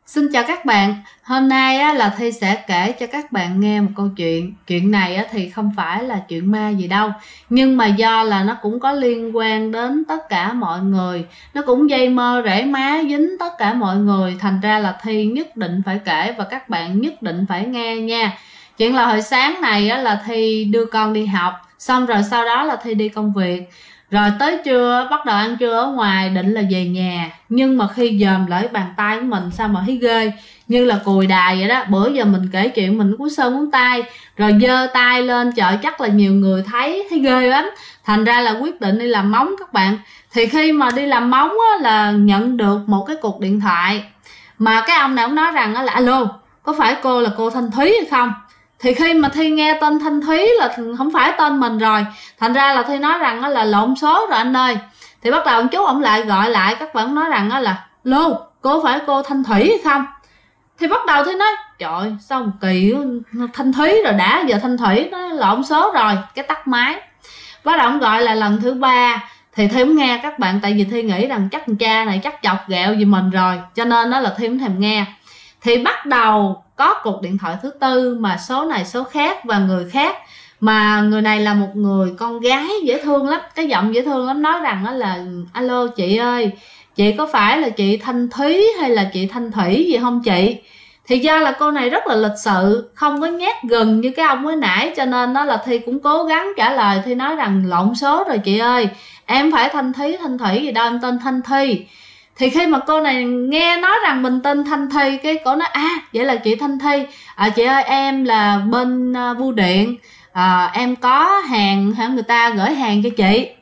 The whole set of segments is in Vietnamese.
Xin chào các bạn, hôm nay là Thi sẽ kể cho các bạn nghe một câu chuyện. Chuyện này thì không phải là chuyện ma gì đâu, nhưng mà do là nó cũng có liên quan đến tất cả mọi người, nó cũng dây mơ rễ má dính tất cả mọi người, thành ra là Thi nhất định phải kể và các bạn nhất định phải nghe nha. Chuyện là hồi sáng này là Thi đưa con đi học, xong rồi sau đó là Thi đi công việc. Rồi tới trưa bắt đầu ăn trưa ở ngoài định là về nhà, nhưng mà khi dòm lại bàn tay của mình sao mà thấy ghê, như là cùi đài vậy đó. Bữa giờ mình kể chuyện mình cũng sơn móng tay, rồi giơ tay lên trời, chắc là nhiều người thấy ghê lắm, thành ra là quyết định đi làm móng các bạn. Thì khi mà đi làm móng là nhận được một cái cuộc điện thoại, mà cái ông này ông nói rằng là alo, có phải cô là cô Thanh Thúy hay không? Thì khi mà Thi nghe tên Thanh Thúy là không phải tên mình rồi, thành ra là Thi nói rằng là lộn số rồi anh ơi. Thì bắt đầu ông chú ổng lại gọi lại, các bạn nói rằng là lô, cô phải cô Thanh Thủy hay không? Thì bắt đầu Thi nói trời sao một kỳ, Thanh Thúy rồi đã, giờ Thanh Thủy nó lộn số rồi, cái tắt máy. Bắt đầu ông gọi là lần thứ 3 thì Thi không nghe các bạn, tại vì Thi nghĩ rằng chắc con cha này chắc chọc ghẹo gì mình rồi, cho nên đó là Thi không thèm nghe. Thì bắt đầu có cuộc điện thoại thứ tư, mà số này số khác và người khác, mà người này là một người con gái dễ thương lắm, cái giọng dễ thương lắm, nói rằng là alo chị ơi, chị có phải là chị Thanh Thúy hay là chị Thanh Thủy gì không chị? Thì do là cô này rất là lịch sự, không có nhát gừng như cái ông mới nãy, cho nên đó là Thi cũng cố gắng trả lời. Thi nói rằng lộn số rồi chị ơi, em phải Thanh Thúy Thanh Thủy gì đâu, em tên Thanh Thi. Thì khi mà cô này nghe nói rằng mình tên Thanh Thi, cái cô nói vậy là chị Thanh Thi, chị ơi em là bên bưu điện, em có hàng, người ta gửi hàng cho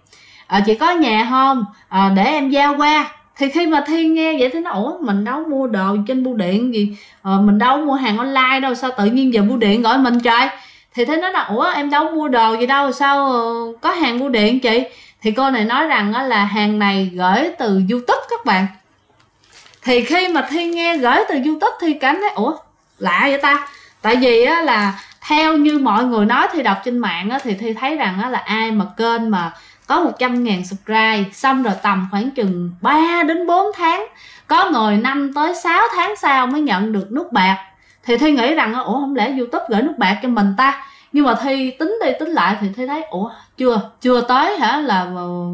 chị có nhà không, để em giao qua. Thì khi mà Thi nghe vậy thì nó ủa, mình đâu mua đồ trên bưu điện gì, mình đâu mua hàng online đâu, sao tự nhiên giờ bưu điện gọi mình trời? Thì Thi nói là ủa em đâu mua đồ gì đâu, sao có hàng bưu điện chị? Thì cô này nói rằng là hàng này gửi từ YouTube các bạn. Thì khi mà Thi nghe gửi từ YouTube thì cảm thấy ủa lạ vậy ta, tại vì là theo như mọi người nói, thì đọc trên mạng thì Thi thấy rằng là ai mà kênh mà có 100.000 subscribe, xong rồi tầm khoảng chừng 3 đến 4 tháng, có người 5 tới 6 tháng sau mới nhận được nút bạc. Thì Thi nghĩ rằng ủa không lẽ YouTube gửi nút bạc cho mình ta? Nhưng mà Thi tính đi tính lại thì Thi thấy ủa chưa tới là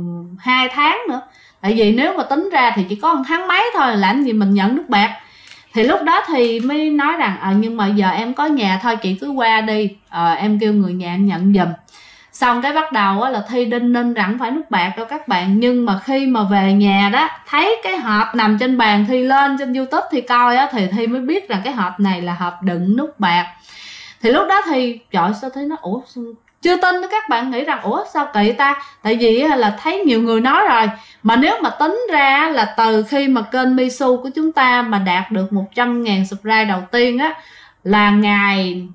2 tháng nữa, tại vì nếu mà tính ra thì chỉ có 1 tháng mấy thôi, làm gì mình nhận nút bạc. Thì lúc đó thì mới nói rằng nhưng mà giờ em có nhà thôi, chị cứ qua đi, em kêu người nhà em nhận giùm. Xong cái bắt đầu là Thi đinh ninh rằng phải nút bạc đâu các bạn. Nhưng mà khi mà về nhà đó, thấy cái hộp nằm trên bàn, Thi lên trên YouTube thì coi thì Thi mới biết rằng cái hộp này là hộp đựng nút bạc. Thì lúc đó thì trời, sao thấy nó ủa, chưa tin đó các bạn, nghĩ rằng ủa sao kỳ ta, tại vì là thấy nhiều người nói rồi. Mà nếu mà tính ra là từ khi mà kênh Misu của chúng ta mà đạt được 100.000 subscribe đầu tiên là ngày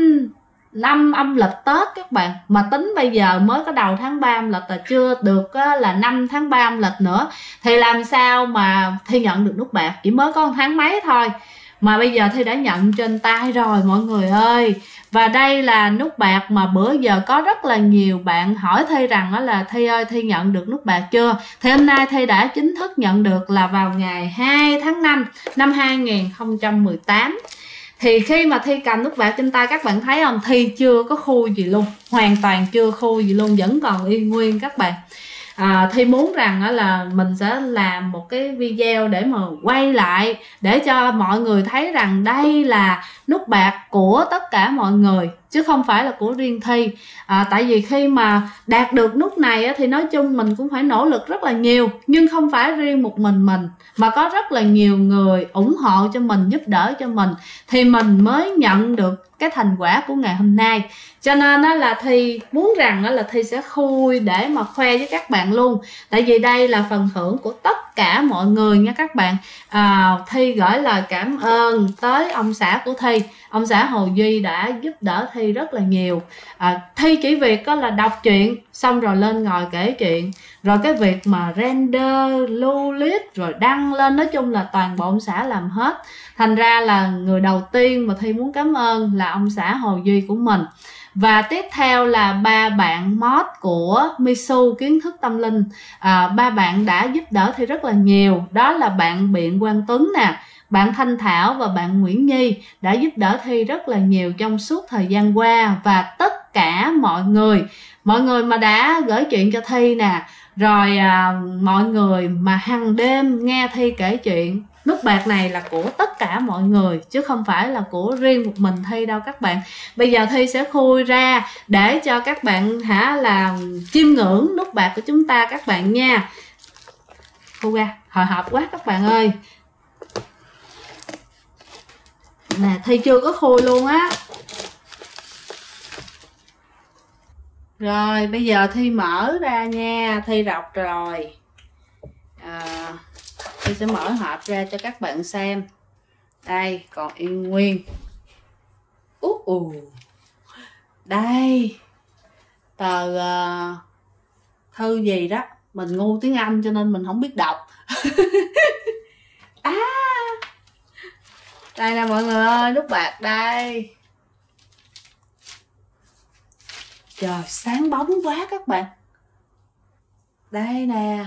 5 âm lịch Tết các bạn, mà tính bây giờ mới có đầu tháng 3 âm lịch, là chưa được là 5 tháng 3 âm lịch nữa, thì làm sao mà Thi nhận được nút bạc, chỉ mới có 1 tháng mấy thôi. Mà bây giờ Thi đã nhận trên tay rồi mọi người ơi. Và đây là nút bạc mà bữa giờ có rất là nhiều bạn hỏi Thi rằng là Thi ơi, Thi nhận được nút bạc chưa? Thì hôm nay Thi đã chính thức nhận được là vào ngày 2 tháng 5 năm 2018. Thì khi mà Thi cầm nút bạc trên tay, các bạn thấy không, Thi chưa có khui gì luôn, hoàn toàn chưa khui gì luôn, vẫn còn y nguyên các bạn. Thi muốn rằng là mình sẽ làm một cái video để mà quay lại, để cho mọi người thấy rằng đây là nút bạc của tất cả mọi người, chứ không phải là của riêng Thi. Tại vì khi mà đạt được nút này thì nói chung mình cũng phải nỗ lực rất là nhiều, nhưng không phải riêng một mình mà có rất là nhiều người ủng hộ cho mình, giúp đỡ cho mình, thì mình mới nhận được cái thành quả của ngày hôm nay. Cho nên là Thi muốn rằng là Thi sẽ khui để mà khoe với các bạn luôn, tại vì đây là phần thưởng của tất cả mọi người nha các bạn. Thi gửi lời cảm ơn tới ông xã của Thi, ông xã Hồ Duy đã giúp đỡ Thi rất là nhiều. Thi chỉ việc là đọc truyện xong rồi lên ngồi kể chuyện, rồi cái việc mà render, lưu clip rồi đăng lên, nói chung là toàn bộ ông xã làm hết. Thành ra là người đầu tiên mà Thi muốn cảm ơn là ông xã Hồ Duy của mình. Và tiếp theo là 3 bạn mod của Misu Kiến Thức Tâm Linh. 3 bạn đã giúp đỡ Thi rất là nhiều. Đó là bạn Biện Quang Tuấn nè, bạn Thanh Thảo và bạn Nguyễn Nhi đã giúp đỡ Thi rất là nhiều trong suốt thời gian qua, và tất cả mọi người mà đã gửi chuyện cho Thi nè, rồi mọi người mà hàng đêm nghe Thi kể chuyện. Nút bạc này là của tất cả mọi người chứ không phải là của riêng một mình Thi đâu các bạn. Bây giờ Thi sẽ khui ra để cho các bạn là chiêm ngưỡng nút bạc của chúng ta các bạn nha. Khui ra, hồi hộp quá các bạn ơi. Nè, Thi chưa có khui luôn á. Rồi bây giờ Thi mở ra nha. Thi đọc rồi. Thi sẽ mở hộp ra cho các bạn xem. Đây, còn yên nguyên. Đây, tờ thư gì đó. Mình ngu tiếng Anh cho nên mình không biết đọc. Đây nè mọi người ơi, nút bạc đây. Trời, sáng bóng quá các bạn. Đây nè.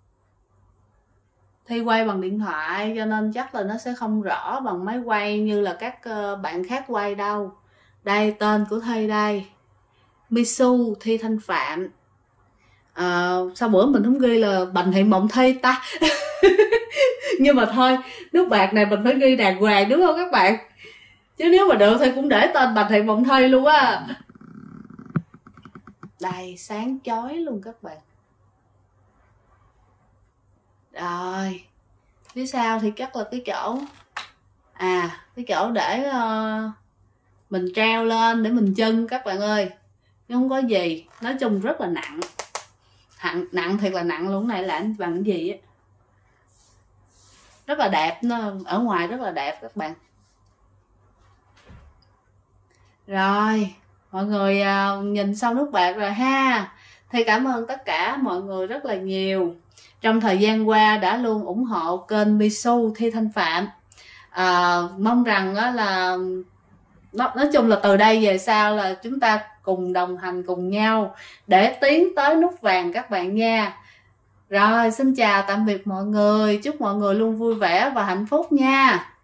Thi quay bằng điện thoại cho nên chắc là nó sẽ không rõ bằng máy quay như là các bạn khác quay đâu. Đây, tên của Thi đây. Misu Thi Thanh Phạm. Sao bữa mình không ghi là Bành Thị Mộng Thi ta? Nhưng mà thôi, nút bạc này mình phải ghi đàng hoàng đúng không các bạn? Chứ nếu mà được thì cũng để tên Bành Thị Mộng Thi luôn á. Đây, sáng chói luôn các bạn. Rồi, phía sau thì chắc là cái chỗ cái chỗ để mình treo lên để mình trưng các bạn ơi. Nhưng không có gì, nói chung rất là nặng. Nặng thiệt là nặng luôn. Này là bằng cái gì á, rất là đẹp, nó ở ngoài rất là đẹp các bạn. Rồi mọi người nhìn xong nút bạc rồi ha. Thì cảm ơn tất cả mọi người rất là nhiều trong thời gian qua đã luôn ủng hộ kênh Misu Thi Thanh Phạm. Mong rằng là nói chung là từ đây về sau là chúng ta cùng đồng hành cùng nhau để tiến tới nút vàng các bạn nha. Rồi, xin chào tạm biệt mọi người, chúc mọi người luôn vui vẻ và hạnh phúc nha.